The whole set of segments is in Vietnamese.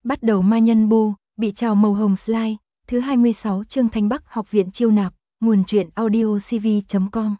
Bắt đầu ma nhân bô, bị trào màu hồng slide, thứ 26 chương Thanh Bắc học viện chiêu nạp, nguồn truyện audio cv.com.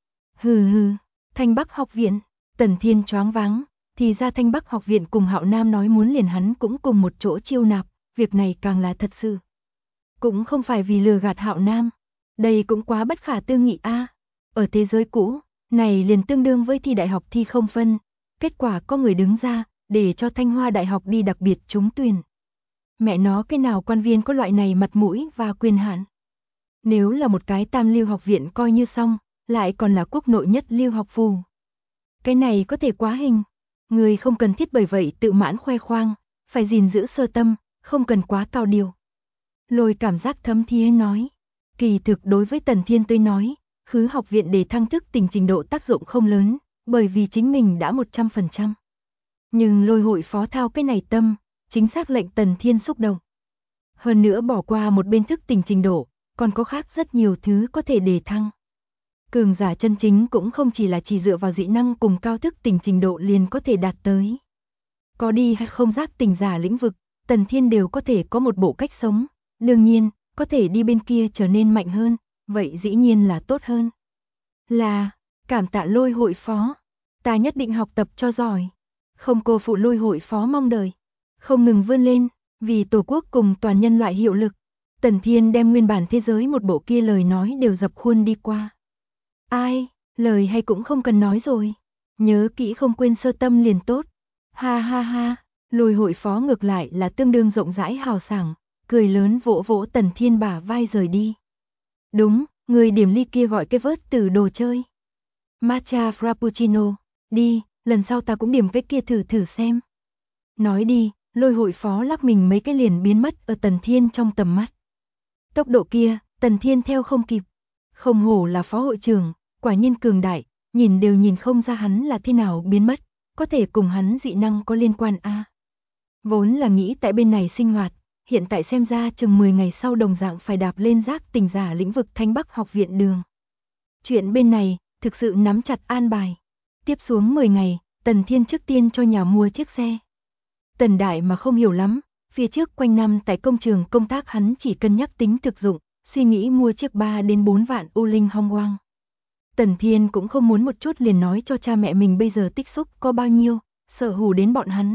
Hừ, Thanh Bắc học viện, Tần Thiên choáng váng, thì ra Thanh Bắc học viện cùng Hạo Nam nói muốn liền hắn cũng cùng một chỗ chiêu nạp, việc này càng là thật sự. Cũng không phải vì lừa gạt Hạo Nam, đây cũng quá bất khả tư nghị a. Ở thế giới cũ, này liền tương đương với thi đại học thi không phân, kết quả có người đứng ra, để cho Thanh Hoa Đại học đi đặc biệt trúng tuyển. Mẹ nó cái nào quan viên có loại này mặt mũi và quyền hạn. Nếu là một cái tam lưu học viện coi như xong, lại còn là quốc nội nhất lưu học phù. Cái này có thể quá hình. Người không cần thiết bởi vậy tự mãn khoe khoang, phải gìn giữ sơ tâm, không cần quá cao điều. Lôi cảm giác thấm thía nói. Kỳ thực đối với Tần Thiên tới nói, khứ học viện để thăng thức tỉnh trình độ tác dụng không lớn, bởi vì chính mình đã 100%. Nhưng Lôi hội phó thao cái này tâm, chính xác lệnh Tần Thiên xúc động. Hơn nữa bỏ qua một bên thức tỉnh trình độ, còn có khác rất nhiều thứ có thể đề thăng. Cường giả chân chính cũng không chỉ là chỉ dựa vào dị năng cùng cao thức tỉnh trình độ liền có thể đạt tới. Có đi hay không giác tỉnh giả lĩnh vực, Tần Thiên đều có thể có một bộ cách sống, đương nhiên, có thể đi bên kia trở nên mạnh hơn, vậy dĩ nhiên là tốt hơn. Là, cảm tạ Lôi hội phó, ta nhất định học tập cho giỏi, không cô phụ Lôi hội phó mong đợi, không ngừng vươn lên, vì Tổ quốc cùng toàn nhân loại hiệu lực. Tần Thiên đem nguyên bản thế giới một bộ kia lời nói đều dập khuôn đi qua. Ai, lời hay cũng không cần nói rồi, nhớ kỹ không quên sơ tâm liền tốt. Ha ha ha, Lôi hội phó ngược lại là tương đương rộng rãi hào sảng, cười lớn vỗ vỗ Tần Thiên bả vai rời đi. Đúng, người điểm ly kia gọi cái vớt từ đồ chơi. Matcha Frappuccino, đi, lần sau ta cũng điểm cái kia thử xem. Nói đi, Lôi hội phó lắc mình mấy cái liền biến mất ở Tần Thiên trong tầm mắt. Tốc độ kia, Tần Thiên theo không kịp. Không hổ là phó hội trưởng, quả nhiên cường đại, nhìn đều nhìn không ra hắn là thế nào biến mất, có thể cùng hắn dị năng có liên quan a. Vốn là nghĩ tại bên này sinh hoạt, hiện tại xem ra chừng 10 ngày sau đồng dạng phải đạp lên giác tỉnh giả lĩnh vực Thanh Bắc học viện đường. Chuyện bên này, thực sự nắm chặt an bài. Tiếp xuống 10 ngày, Tần Thiên trước tiên cho nhà mua chiếc xe. Tần Đại mà không hiểu lắm, phía trước quanh năm tại công trường công tác hắn chỉ cân nhắc tính thực dụng, suy nghĩ mua chiếc 3 đến 4 vạn U Linh Hong Quang. Tần Thiên cũng không muốn một chút liền nói cho cha mẹ mình bây giờ tích xúc có bao nhiêu, sợ hù đến bọn hắn.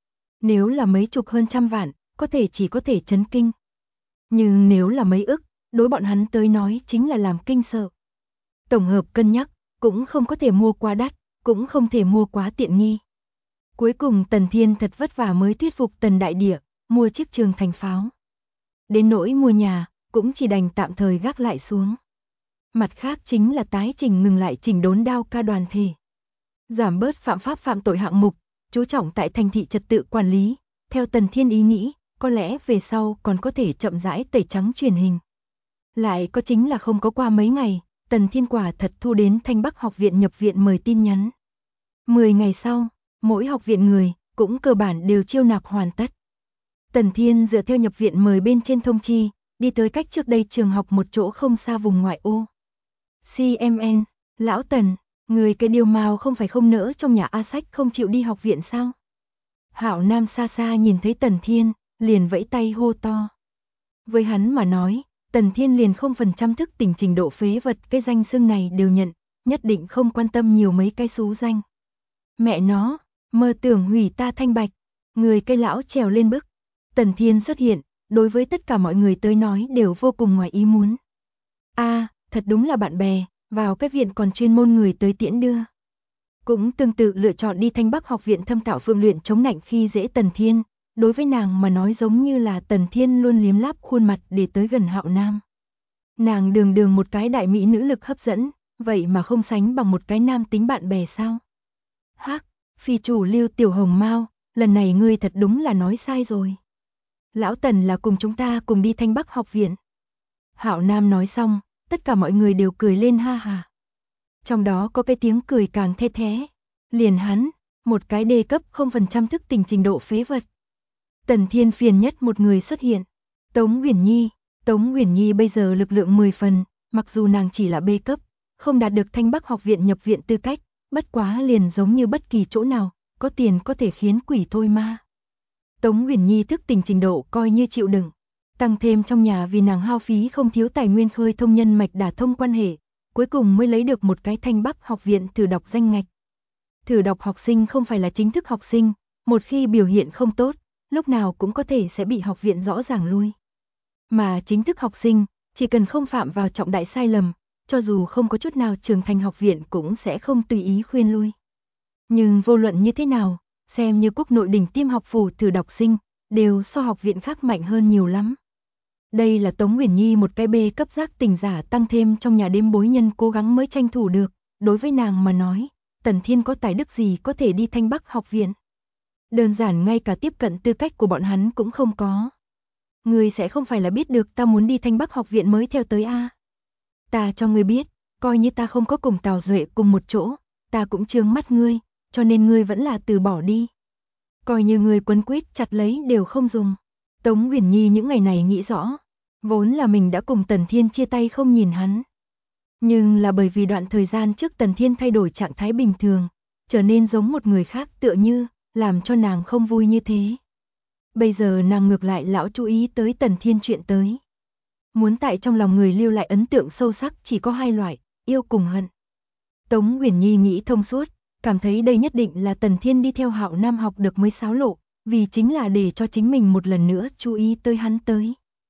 Nếu là mấy chục hơn trăm vạn, chỉ có thể chấn kinh. Nhưng nếu là mấy ức, đối bọn hắn tới nói chính là làm kinh sợ. Tổng hợp cân nhắc, cũng không có thể mua quá đắt, cũng không thể mua quá tiện nghi. Cuối cùng Tần Thiên thật vất vả mới thuyết phục Tần Đại Địa, mua chiếc Trường Thành pháo. Đến nỗi mua nhà, cũng chỉ đành tạm thời gác lại xuống. Mặt khác chính là tái chỉnh ngừng lại chỉnh đốn đao ca đoàn thể. Giảm bớt phạm pháp phạm tội hạng mục, chú trọng tại thành thị trật tự quản lý. Theo Tần Thiên ý nghĩ, có lẽ về sau còn có thể chậm rãi tẩy trắng truyền hình. Lại có chính là không có qua mấy ngày, Tần Thiên quả thật thu đến Thanh Bắc học viện nhập viện mời tin nhắn. 10 ngày sau, mỗi học viện người cũng cơ bản đều chiêu nạp hoàn tất. Tần Thiên dựa theo nhập viện mời bên trên thông chi, đi tới cách trước đây trường học một chỗ không xa vùng ngoại ô. CMN, lão Tần, người cái điều màu không phải không nỡ trong nhà A Sách không chịu đi học viện sao? Hạo Nam xa xa nhìn thấy Tần Thiên, liền vẫy tay hô to. Với hắn mà nói, Tần Thiên liền 0% thức tỉnh trình độ phế vật cái danh xưng này đều nhận, nhất định không quan tâm nhiều mấy cái xú danh. Mẹ nó, mơ tưởng hủy ta thanh bạch, người cái lão trèo lên bức. Tần Thiên xuất hiện, đối với tất cả mọi người tới nói đều vô cùng ngoài ý muốn. Thật đúng là bạn bè, vào cái viện còn chuyên môn người tới tiễn đưa. Cũng tương tự lựa chọn đi Thanh Bắc học viện thâm tạo phương luyện chống nạnh khi dễ Tần Thiên, đối với nàng mà nói giống như là Tần Thiên luôn liếm láp khuôn mặt để tới gần Hạo Nam. Nàng đường một cái đại mỹ nữ lực hấp dẫn, vậy mà không sánh bằng một cái nam tính bạn bè sao? Hắc, phi chủ Lưu Tiểu Hồng Mao, lần này ngươi thật đúng là nói sai rồi. Lão Tần là cùng chúng ta cùng đi Thanh Bắc học viện. Hạo Nam nói xong, tất cả mọi người đều cười lên ha ha. Trong đó có cái tiếng cười càng the thé. Liền hắn, một cái đề cấp 0% thức tỉnh trình độ phế vật. Tần Thiên phiền nhất một người xuất hiện. Tống Uyển Nhi. Tống Uyển Nhi bây giờ lực lượng 10 phần, mặc dù nàng chỉ là B cấp, không đạt được Thanh Bắc học viện nhập viện tư cách, bất quá liền giống như bất kỳ chỗ nào, có tiền có thể khiến quỷ thôi ma. Tống Uyển Nhi thức tỉnh trình độ coi như chịu đựng. Tăng thêm trong nhà vì nàng hao phí không thiếu tài nguyên khơi thông nhân mạch đả thông quan hệ, cuối cùng mới lấy được một cái Thanh Bắc học viện thử đọc danh ngạch. Thử đọc học sinh không phải là chính thức học sinh, một khi biểu hiện không tốt, lúc nào cũng có thể sẽ bị học viện rõ ràng lui. Mà chính thức học sinh, chỉ cần không phạm vào trọng đại sai lầm, cho dù không có chút nào trưởng thành học viện cũng sẽ không tùy ý khuyên lui. Nhưng vô luận như thế nào, xem như quốc nội đỉnh tiêm học phủ thử đọc sinh, đều so học viện khác mạnh hơn nhiều lắm. Đây là Tống Uyển Nhi một cái B cấp giác tỉnh giả tăng thêm trong nhà đêm bối nhân cố gắng mới tranh thủ được, đối với nàng mà nói, Tần Thiên có tài đức gì có thể đi Thanh Bắc học viện. Đơn giản ngay cả tiếp cận tư cách của bọn hắn cũng không có. Ngươi sẽ không phải là biết được ta muốn đi Thanh Bắc học viện mới theo tới a? Ta cho ngươi biết, coi như ta không có cùng Tào Duệ cùng một chỗ, ta cũng trướng mắt ngươi, cho nên ngươi vẫn là từ bỏ đi. Coi như ngươi quấn quýt chặt lấy đều không dùng. Tống Uyển Nhi những ngày này nghĩ rõ, vốn là mình đã cùng Tần Thiên chia tay không nhìn hắn. Nhưng là bởi vì đoạn thời gian trước Tần Thiên thay đổi trạng thái bình thường, trở nên giống một người khác tựa như, làm cho nàng không vui như thế. Bây giờ nàng ngược lại lão chú ý tới Tần Thiên chuyện tới. Muốn tại trong lòng người lưu lại ấn tượng sâu sắc chỉ có hai loại, yêu cùng hận. Tống Uyển Nhi nghĩ thông suốt, cảm thấy đây nhất định là Tần Thiên đi theo Hạo Nam học được mới xáo lộ, vì chính là để cho chính mình một lần nữa chú ý tới hắn tới.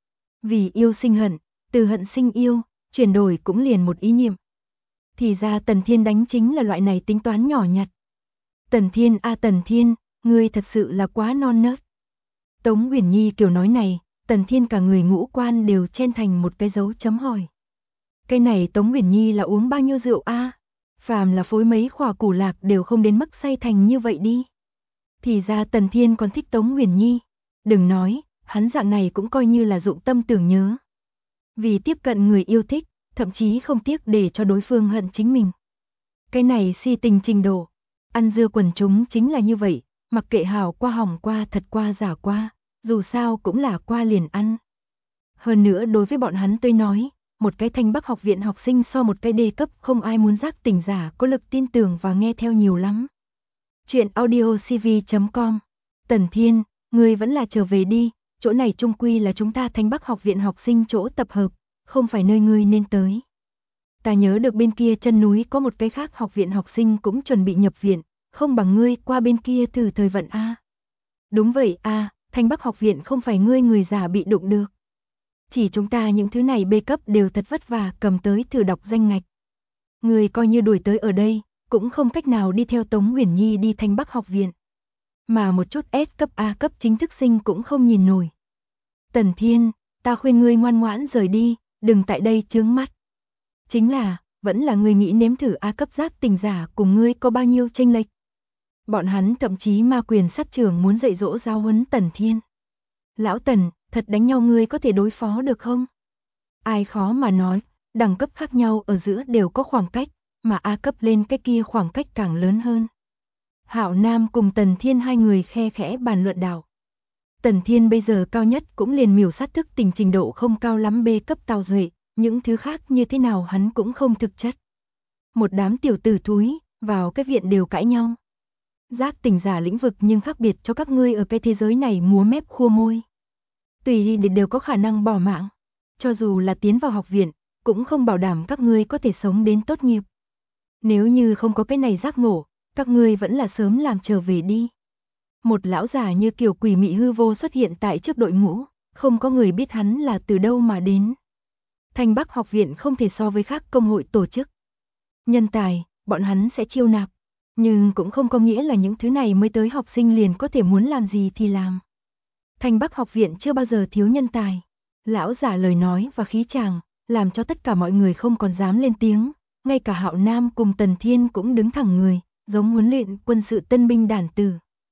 Vì yêu sinh hận, từ hận sinh yêu, chuyển đổi cũng liền một ý niệm. Thì ra Tần Thiên đánh chính là loại này tính toán nhỏ nhặt. Tần Thiên a Tần Thiên, ngươi thật sự là quá non nớt. Tống Uyển Nhi kiểu nói này, Tần Thiên cả người ngũ quan đều chen thành một cái dấu chấm hỏi. Cái này Tống Uyển Nhi là uống bao nhiêu rượu a? Phàm là phối mấy khỏa củ lạc đều không đến mức say thành như vậy đi. Thì ra Tần Thiên còn thích Tống Uyển Nhi. Đừng nói, hắn dạng này cũng coi như là dụng tâm tưởng nhớ. Vì tiếp cận người yêu thích, thậm chí không tiếc để cho đối phương hận chính mình. Cái này si tình trình độ. Ăn dưa quần chúng chính là như vậy, mặc kệ hảo qua hỏng qua thật qua giả qua, dù sao cũng là qua liền ăn. Hơn nữa đối với bọn hắn tôi nói, một cái Thanh Bắc học viện học sinh so một cái D cấp không ai muốn giác tỉnh giả có lực tin tưởng và nghe theo nhiều lắm. Chuyện audiocv.com. Tần Thiên, ngươi vẫn là trở về đi, chỗ này chung quy là chúng ta Thanh Bắc học viện học sinh chỗ tập hợp, không phải nơi ngươi nên tới. Ta nhớ được bên kia chân núi có một cái khác học viện học sinh cũng chuẩn bị nhập viện, không bằng ngươi qua bên kia thử thời vận a. Đúng vậy a, Thanh Bắc học viện không phải ngươi người già bị đụng được. Chỉ chúng ta những thứ này B cấp đều thật vất vả cầm tới thử đọc danh ngạch. Ngươi coi như đuổi tới ở đây, cũng không cách nào đi theo Tống Uyển Nhi đi Thanh Bắc học viện. Mà một chút S cấp A cấp chính thức sinh cũng không nhìn nổi. Tần Thiên, ta khuyên ngươi ngoan ngoãn rời đi, đừng tại đây chướng mắt. Chính là, vẫn là ngươi nghĩ nếm thử A cấp giác tỉnh giả cùng ngươi có bao nhiêu chênh lệch. Bọn hắn thậm chí ma quyền sát trưởng muốn dạy dỗ giáo huấn Tần Thiên. Lão Tần, thật đánh nhau ngươi có thể đối phó được không? Ai khó mà nói, đẳng cấp khác nhau ở giữa đều có khoảng cách, mà A cấp lên cái kia khoảng cách càng lớn hơn. Hạo Nam cùng Tần Thiên hai người khe khẽ bàn luận đạo. Tần Thiên bây giờ cao nhất cũng liền miểu sát thức tỉnh trình độ không cao lắm B cấp Tào Duệ, những thứ khác như thế nào hắn cũng không thực chất. Một đám tiểu tử thúi, vào cái viện đều cãi nhau. Giác tỉnh giả lĩnh vực nhưng khác biệt cho các ngươi ở cái thế giới này múa mép khua môi. Tùy đều có khả năng bỏ mạng. Cho dù là tiến vào học viện, cũng không bảo đảm các ngươi có thể sống đến tốt nghiệp. Nếu như không có cái này giác ngộ, các ngươi vẫn là sớm làm trở về đi. Một lão già như kiểu quỷ mị hư vô xuất hiện tại trước đội ngũ, không có người biết hắn là từ đâu mà đến. Thanh Bắc học viện không thể so với khác công hội tổ chức. Nhân tài, bọn hắn sẽ chiêu nạp, nhưng cũng không có nghĩa là những thứ này mới tới học sinh liền có thể muốn làm gì thì làm. Thanh Bắc học viện chưa bao giờ thiếu nhân tài. Lão giả lời nói và khí chàng, làm cho tất cả mọi người không còn dám lên tiếng, ngay cả Hạo Nam cùng Tần Thiên cũng đứng thẳng người, giống huấn luyện quân sự tân binh đàn tử.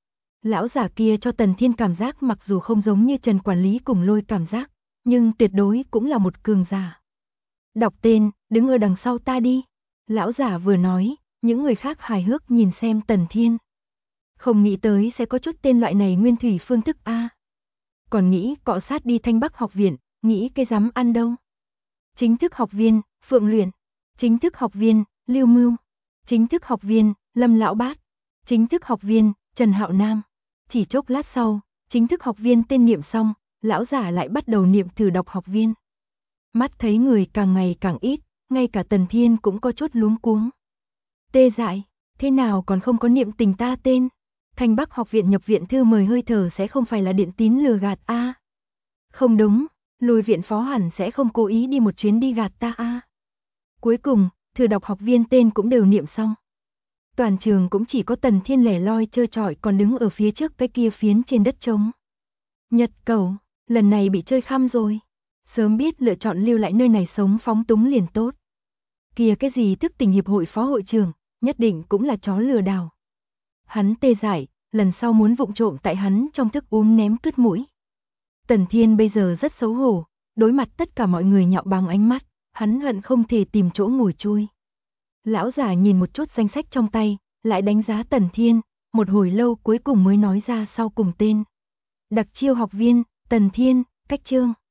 Lão giả kia cho Tần Thiên cảm giác mặc dù không giống như Trần quản lý cùng Lôi cảm giác, nhưng tuyệt đối cũng là một cường giả. Đọc tên, đứng ở đằng sau ta đi. Lão giả vừa nói, những người khác hài hước nhìn xem Tần Thiên. Không nghĩ tới sẽ có chút tên loại này nguyên thủy phương thức a. Còn nghĩ cọ sát đi Thanh Bắc học viện, nghĩ cái dám ăn đâu. Chính thức học viên, Phượng Luyện. Chính thức học viên, Lưu Mưu. Chính thức học viên, Lâm Lão Bát. Chính thức học viên, Trần Hạo Nam. Chỉ chốc lát sau, Chính thức học viên tên niệm xong, lão giả lại bắt đầu niệm thử đọc học viên. Mắt thấy người càng ngày càng ít, ngay cả Tần Thiên cũng có chút luống cuống. Tê dại, thế nào còn không có niệm tình ta tên? Thanh Bắc học viện nhập viện thư mời hơi thở sẽ không phải là điện tín lừa gạt a? Không đúng, Lôi viện phó hẳn sẽ không cố ý đi một chuyến đi gạt ta a. Cuối cùng, thử đọc học viên tên cũng đều niệm xong. Toàn trường cũng chỉ có Tần Thiên lẻ loi trơ trọi còn đứng ở phía trước cái kia phiến trên đất trống. Nhật Cầu, lần này bị chơi khăm rồi. Sớm biết lựa chọn lưu lại nơi này sống phóng túng liền tốt. Kìa cái gì thức tỉnh hiệp hội phó hội trưởng, nhất định cũng là chó lừa đảo. Hắn tê dại, lần sau muốn vụng trộm tại hắn trong thức uống ném cứt mũi. Tần Thiên bây giờ rất xấu hổ, đối mặt tất cả mọi người nhạo báng ánh mắt, hắn hận không thể tìm chỗ ngồi chui. Lão giả nhìn một chút danh sách trong tay, lại đánh giá Tần Thiên, một hồi lâu cuối cùng mới nói ra sau cùng tên. Đặc chiêu học viên, Tần Thiên, cách chương.